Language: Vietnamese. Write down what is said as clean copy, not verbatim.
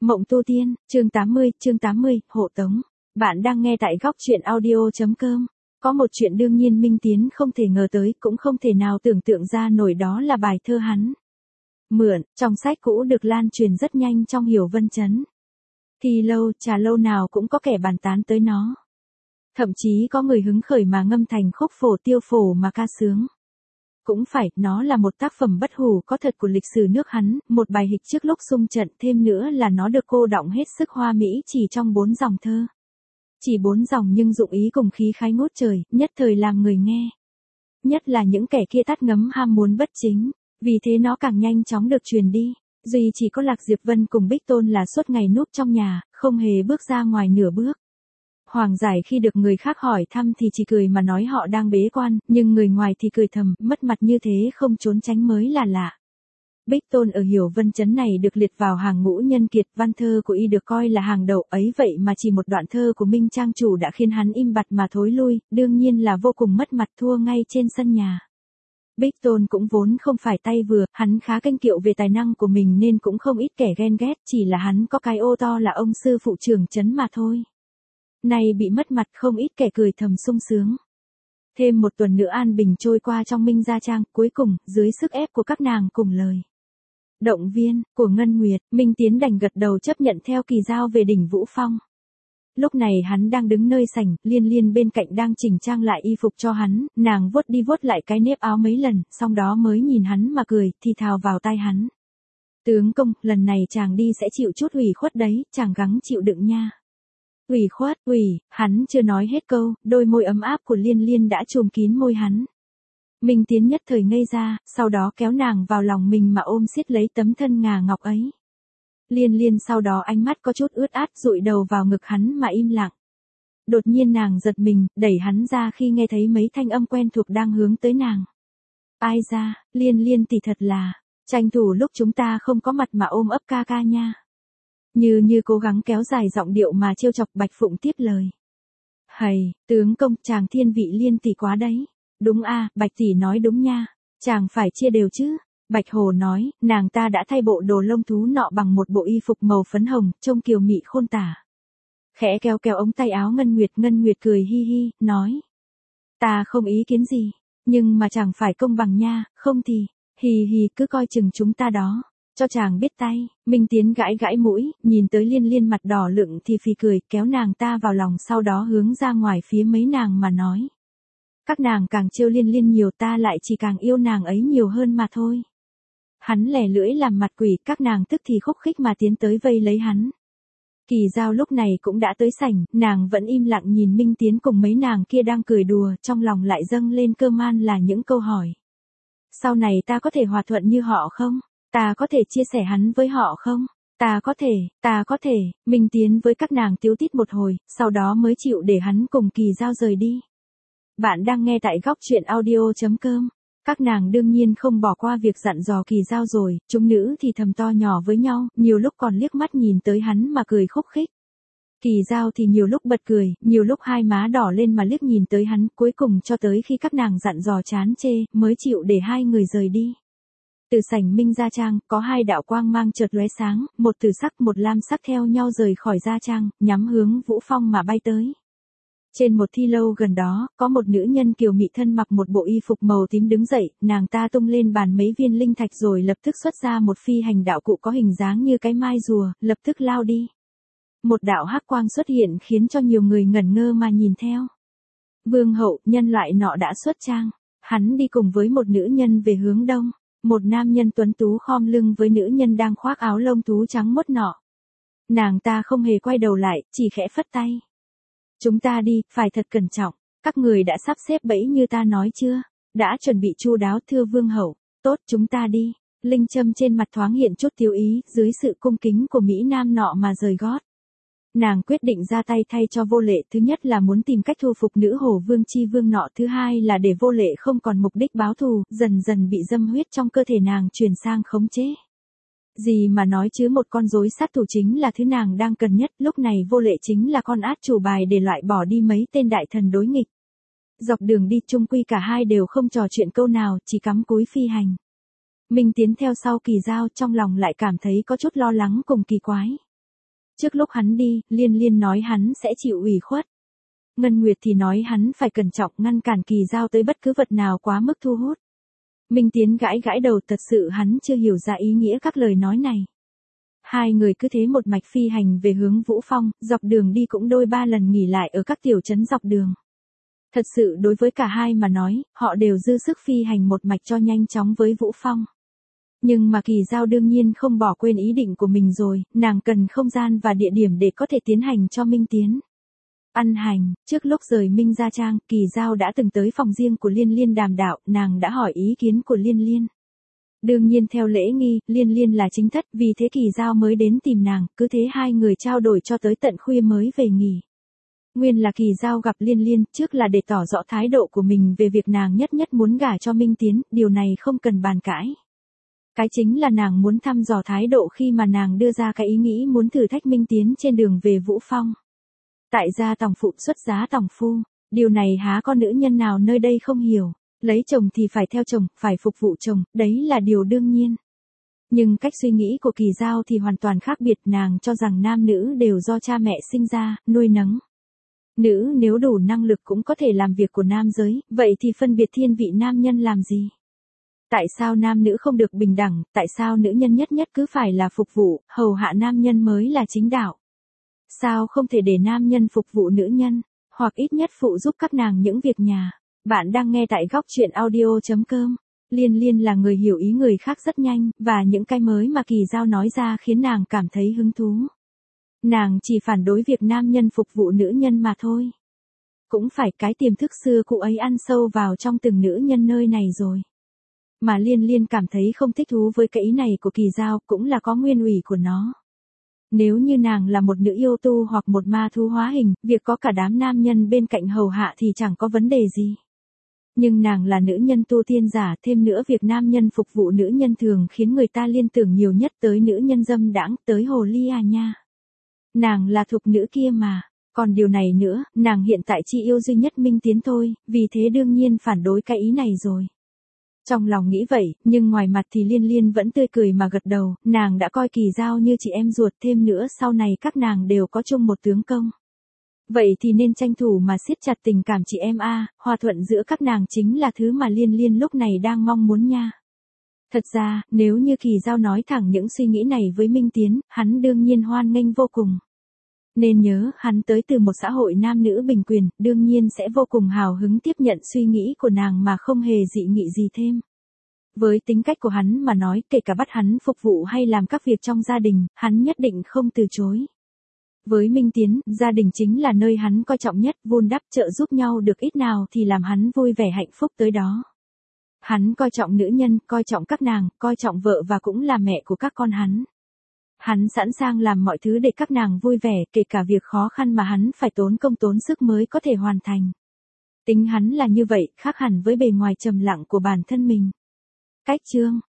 Mộng tu tiên, chương 80, hộ tống. Bạn đang nghe tại góc truyện audio.com. Có một chuyện đương nhiên Minh Tiến không thể ngờ tới, cũng không thể nào tưởng tượng ra nổi, đó là bài thơ hắn mượn, trong sách cũ được lan truyền rất nhanh trong Hiểu Vân Trấn. Thì lâu, trà lâu nào cũng có kẻ bàn tán tới nó. Thậm chí có người hứng khởi mà ngâm thành khúc phổ tiêu phổ mà ca sướng. Cũng phải, nó là một tác phẩm bất hủ có thật của lịch sử nước hắn, một bài hịch trước lúc xung trận, thêm nữa là nó được cô đọng hết sức hoa mỹ chỉ trong 4 dòng thơ. Chỉ 4 dòng nhưng dụng ý cùng khí khái ngút trời, nhất thời làm người nghe. Nhất là những kẻ kia tắt ngấm ham muốn bất chính, vì thế nó càng nhanh chóng được truyền đi. Duy chỉ có Lạc Diệp Vân cùng Bích Tôn là suốt ngày núp trong nhà, không hề bước ra ngoài nửa bước. Hoàng Giải khi được người khác hỏi thăm thì chỉ cười mà nói họ đang bế quan, nhưng người ngoài thì cười thầm, mất mặt như thế không trốn tránh mới là lạ. Bích Tôn ở Hiểu Vân Trấn này được liệt vào hàng ngũ nhân kiệt, văn thơ của y được coi là hàng đầu, ấy vậy mà chỉ một đoạn thơ của Minh Trang chủ đã khiến hắn im bặt mà thối lui, đương nhiên là vô cùng mất mặt, thua ngay trên sân nhà. Bích Tôn cũng vốn không phải tay vừa, hắn khá kênh kiệu về tài năng của mình nên cũng không ít kẻ ghen ghét, chỉ là hắn có cái ô to là ông sư phụ trưởng trấn mà thôi. Này bị mất mặt, không ít kẻ cười thầm sung sướng. Thêm một tuần nữa an bình trôi qua trong Minh Gia Trang, cuối cùng, dưới sức ép của các nàng cùng lời động viên của Ngân Nguyệt, Minh Tiến đành gật đầu chấp nhận theo Kỳ Giao về đỉnh Vũ Phong. Lúc này hắn đang đứng nơi sảnh, Liên Liên bên cạnh đang chỉnh trang lại y phục cho hắn, nàng vuốt đi vuốt lại cái nếp áo mấy lần, xong đó mới nhìn hắn mà cười, thì thào vào tai hắn. Tướng công, lần này chàng đi sẽ chịu chút ủy khuất đấy, chàng gắng chịu đựng nha. Ủy khuất, hắn chưa nói hết câu, đôi môi ấm áp của Liên Liên đã chùm kín môi hắn. Minh Tiến nhất thời ngây ra, sau đó kéo nàng vào lòng mình mà ôm siết lấy tấm thân ngà ngọc ấy. Liên Liên sau đó ánh mắt có chút ướt át dụi đầu vào ngực hắn mà im lặng. Đột nhiên nàng giật mình, đẩy hắn ra khi nghe thấy mấy thanh âm quen thuộc đang hướng tới nàng. Ai ra, Liên Liên tỷ thật là, tranh thủ lúc chúng ta không có mặt mà ôm ấp ca ca nha. Như cố gắng kéo dài giọng điệu mà trêu chọc Bạch Phụng tiếp lời. Hầy, tướng công, chàng thiên vị Liên tỷ quá đấy. Đúng a, Bạch tỷ nói đúng nha, chàng phải chia đều chứ. Bạch Hồ nói, nàng ta đã thay bộ đồ lông thú nọ bằng một bộ y phục màu phấn hồng, trông kiều mị khôn tả. Khẽ kéo kéo ống tay áo Ngân Nguyệt cười hi hi, nói. Ta không ý kiến gì, nhưng mà chàng phải công bằng nha, không thì, hì cứ coi chừng chúng ta đó. Cho chàng biết tay, Minh Tiến gãi gãi mũi, nhìn tới Liên Liên mặt đỏ lựng thì phì cười, kéo nàng ta vào lòng, sau đó hướng ra ngoài phía mấy nàng mà nói. Các nàng càng trêu Liên Liên nhiều, ta lại chỉ càng yêu nàng ấy nhiều hơn mà thôi. Hắn lè lưỡi làm mặt quỷ, các nàng tức thì khúc khích mà tiến tới vây lấy hắn. Kỳ Giao lúc này cũng đã tới sảnh, nàng vẫn im lặng nhìn Minh Tiến cùng mấy nàng kia đang cười đùa, trong lòng lại dâng lên cơ man là những câu hỏi. Sau này ta có thể hòa thuận như họ không? Ta có thể chia sẻ hắn với họ không? Ta có thể, Minh Tiến với các nàng tíu tít một hồi, sau đó mới chịu để hắn cùng Kỳ Giao rời đi. Bạn đang nghe tại góc truyện audio.com. Các nàng đương nhiên không bỏ qua việc dặn dò Kỳ Giao rồi, chúng nữ thì thầm to nhỏ với nhau, nhiều lúc còn liếc mắt nhìn tới hắn mà cười khúc khích. Kỳ Giao thì nhiều lúc bật cười, nhiều lúc hai má đỏ lên mà liếc nhìn tới hắn, cuối cùng cho tới khi các nàng dặn dò chán chê, mới chịu để hai người rời đi. Từ sảnh Minh Gia Trang, có hai đạo quang mang chợt lóe sáng, một tử sắc một lam sắc theo nhau rời khỏi Gia Trang, nhắm hướng Vũ Phong mà bay tới. Trên một thi lâu gần đó, có một nữ nhân kiều mị thân mặc một bộ y phục màu tím đứng dậy, nàng ta tung lên bàn mấy viên linh thạch rồi lập tức xuất ra một phi hành đạo cụ có hình dáng như cái mai rùa, lập tức lao đi. Một đạo hắc quang xuất hiện khiến cho nhiều người ngẩn ngơ mà nhìn theo. Vương hậu, nhân loại nọ đã xuất trang, hắn đi cùng với một nữ nhân về hướng đông. Một nam nhân tuấn tú khom lưng với nữ nhân đang khoác áo lông thú trắng mốt nọ. Nàng ta không hề quay đầu lại, chỉ khẽ phất tay. Chúng ta đi, phải thật cẩn trọng, các người đã sắp xếp bẫy như ta nói chưa? Đã chuẩn bị chu đáo thưa vương hậu, tốt chúng ta đi. Linh Châm trên mặt thoáng hiện chút tiêu ý, dưới sự cung kính của Mỹ Nam nọ mà rời gót. Nàng quyết định ra tay thay cho vô lệ, thứ nhất là muốn tìm cách thu phục nữ hổ vương chi vương nọ, thứ hai là để vô lệ không còn mục đích báo thù, dần dần bị dâm huyết trong cơ thể nàng chuyển sang khống chế. Gì mà nói chứ, một con rối sát thủ chính là thứ nàng đang cần nhất, lúc này vô lệ chính là con át chủ bài để loại bỏ đi mấy tên đại thần đối nghịch. Dọc đường đi chung quy cả hai đều không trò chuyện câu nào, chỉ cắm cúi phi hành. Minh Tiến theo sau Kỳ Giao, trong lòng lại cảm thấy có chút lo lắng cùng kỳ quái. Trước lúc hắn đi, Liên Liên nói hắn sẽ chịu ủy khuất. Ngân Nguyệt thì nói hắn phải cẩn trọng ngăn cản Kỳ Dao tới bất cứ vật nào quá mức thu hút. Minh Tiến gãi gãi đầu, thật sự hắn chưa hiểu ra ý nghĩa các lời nói này. Hai người cứ thế một mạch phi hành về hướng Vũ Phong, dọc đường đi cũng đôi ba lần nghỉ lại ở các tiểu trấn dọc đường. Thật sự đối với cả hai mà nói, họ đều dư sức phi hành một mạch cho nhanh chóng với Vũ Phong. Nhưng mà Kỳ Dao đương nhiên không bỏ quên ý định của mình rồi, nàng cần không gian và địa điểm để có thể tiến hành cho Minh Tiến. Ăn hành, trước lúc rời Minh Gia Trang, Kỳ Dao đã từng tới phòng riêng của Liên Liên đàm đạo, nàng đã hỏi ý kiến của Liên Liên. Đương nhiên theo lễ nghi, Liên Liên là chính thất, vì thế Kỳ Dao mới đến tìm nàng, cứ thế hai người trao đổi cho tới tận khuya mới về nghỉ. Nguyên là Kỳ Dao gặp Liên Liên, trước là để tỏ rõ thái độ của mình về việc nàng nhất nhất muốn gả cho Minh Tiến, điều này không cần bàn cãi. Cái chính là nàng muốn thăm dò thái độ khi mà nàng đưa ra cái ý nghĩ muốn thử thách Minh Tiến trên đường về Vũ Phong. Tại gia tòng phụ xuất giá tòng phu, điều này há có nữ nhân nào nơi đây không hiểu, lấy chồng thì phải theo chồng, phải phục vụ chồng, đấy là điều đương nhiên. Nhưng cách suy nghĩ của Kỳ Dao thì hoàn toàn khác biệt, nàng cho rằng nam nữ đều do cha mẹ sinh ra, nuôi nấng. Nữ nếu đủ năng lực cũng có thể làm việc của nam giới, vậy thì phân biệt thiên vị nam nhân làm gì? Tại sao nam nữ không được bình đẳng, tại sao nữ nhân nhất nhất cứ phải là phục vụ, hầu hạ nam nhân mới là chính đạo? Sao không thể để nam nhân phục vụ nữ nhân, hoặc ít nhất phụ giúp các nàng những việc nhà? Bạn đang nghe tại góc truyện audio.com. Liên Liên là người hiểu ý người khác rất nhanh, và những cái mới mà Kỳ Dao nói ra khiến nàng cảm thấy hứng thú. Nàng chỉ phản đối việc nam nhân phục vụ nữ nhân mà thôi. Cũng phải cái tiềm thức xưa cụ ấy ăn sâu vào trong từng nữ nhân nơi này rồi. Mà Liên Liên cảm thấy không thích thú với cái ý này của Kỳ Dao cũng là có nguyên ủy của nó. Nếu như nàng là một nữ yêu tu hoặc một ma thú hóa hình, việc có cả đám nam nhân bên cạnh hầu hạ thì chẳng có vấn đề gì. Nhưng nàng là nữ nhân tu tiên giả, thêm nữa việc nam nhân phục vụ nữ nhân thường khiến người ta liên tưởng nhiều nhất tới nữ nhân dâm đãng, tới hồ ly à nha. Nàng là thục nữ kia mà, còn điều này nữa, nàng hiện tại chỉ yêu duy nhất Minh Tiến thôi, vì thế đương nhiên phản đối cái ý này rồi. Trong lòng nghĩ vậy, nhưng ngoài mặt thì Liên Liên vẫn tươi cười mà gật đầu, nàng đã coi Kỳ Dao như chị em ruột, thêm nữa sau này các nàng đều có chung một tướng công. Vậy thì nên tranh thủ mà siết chặt tình cảm chị em a, hòa thuận giữa các nàng chính là thứ mà Liên Liên lúc này đang mong muốn nha. Thật ra, nếu như Kỳ Dao nói thẳng những suy nghĩ này với Minh Tiến, hắn đương nhiên hoan nghênh vô cùng. Nên nhớ, hắn tới từ một xã hội nam nữ bình quyền, đương nhiên sẽ vô cùng hào hứng tiếp nhận suy nghĩ của nàng mà không hề dị nghị gì thêm. Với tính cách của hắn mà nói, kể cả bắt hắn phục vụ hay làm các việc trong gia đình, hắn nhất định không từ chối. Với Minh Tiến, gia đình chính là nơi hắn coi trọng nhất, vun đắp trợ giúp nhau được ít nào thì làm hắn vui vẻ hạnh phúc tới đó. Hắn coi trọng nữ nhân, coi trọng các nàng, coi trọng vợ và cũng là mẹ của các con hắn. Hắn sẵn sàng làm mọi thứ để các nàng vui vẻ, kể cả việc khó khăn mà hắn phải tốn công tốn sức mới có thể hoàn thành. Tính hắn là như vậy, khác hẳn với bề ngoài trầm lặng của bản thân mình. Cách chương